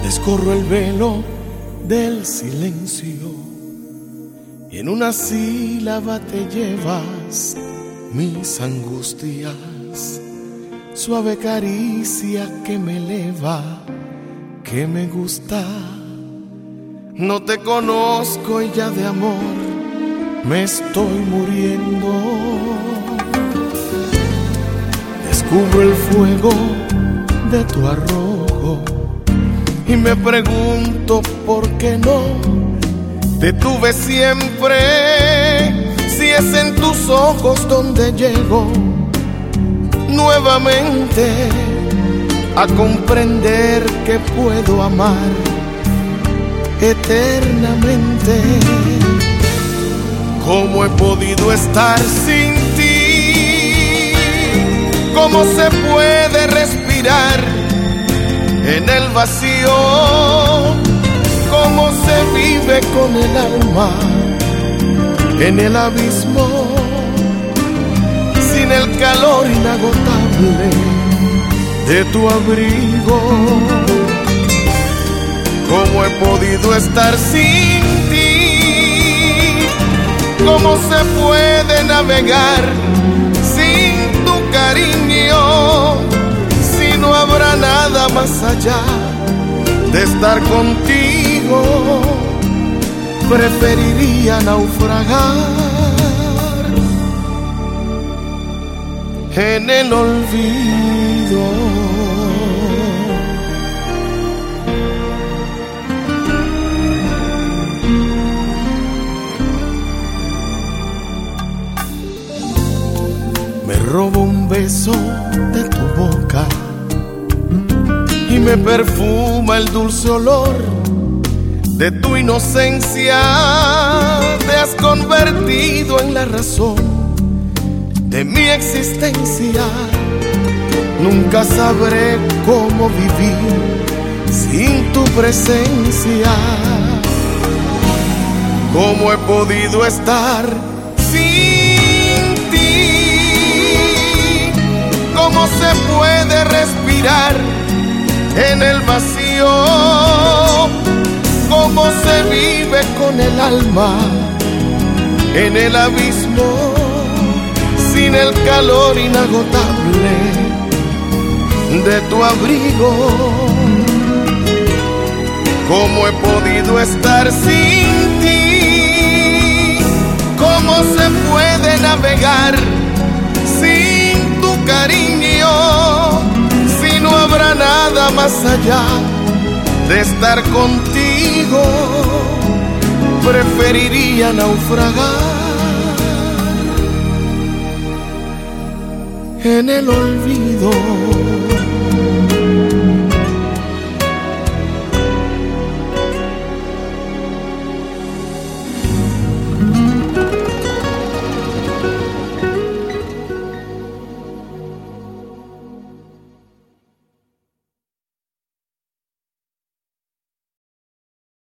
Descorro el velo del silencio y en una sílaba te llevas mis angustias. Suave caricia que me eleva, que me gusta. No te conozco y ya de amor me estoy muriendo. Descubro el fuego de tu arrojo y me pregunto por qué no te tuve siempre, si es en tus ojos donde llego nuevamente a comprender que puedo amar eternamente. ¿Cómo he podido estar sin ti? ¿Cómo se puede respirar en el vacío? ¿Cómo se vive con el alma en el abismo? Sin el calor inagotable de tu abrigo. ¿Cómo he podido estar sin ti? ¿Cómo se puede navegar sin tu cariño? Si no habrá nada más allá de estar contigo, preferiría naufragar en el olvido. Me robo un beso de tu boca y me perfuma el dulce olor de tu inocencia. Te has convertido en la razón de mi existencia. Nunca sabré cómo vivir sin tu presencia. ¿Cómo he podido estar sin ti? ¿Cómo se puede respirar en el vacío? ¿Cómo se vive con el alma en el abismo? Sin el calor inagotable de tu abrigo. ¿Cómo he podido estar sin ti? ¿Cómo se puede navegar sin tu cariño? Si no habrá nada más allá de estar contigo, preferiría naufragar en el olvido.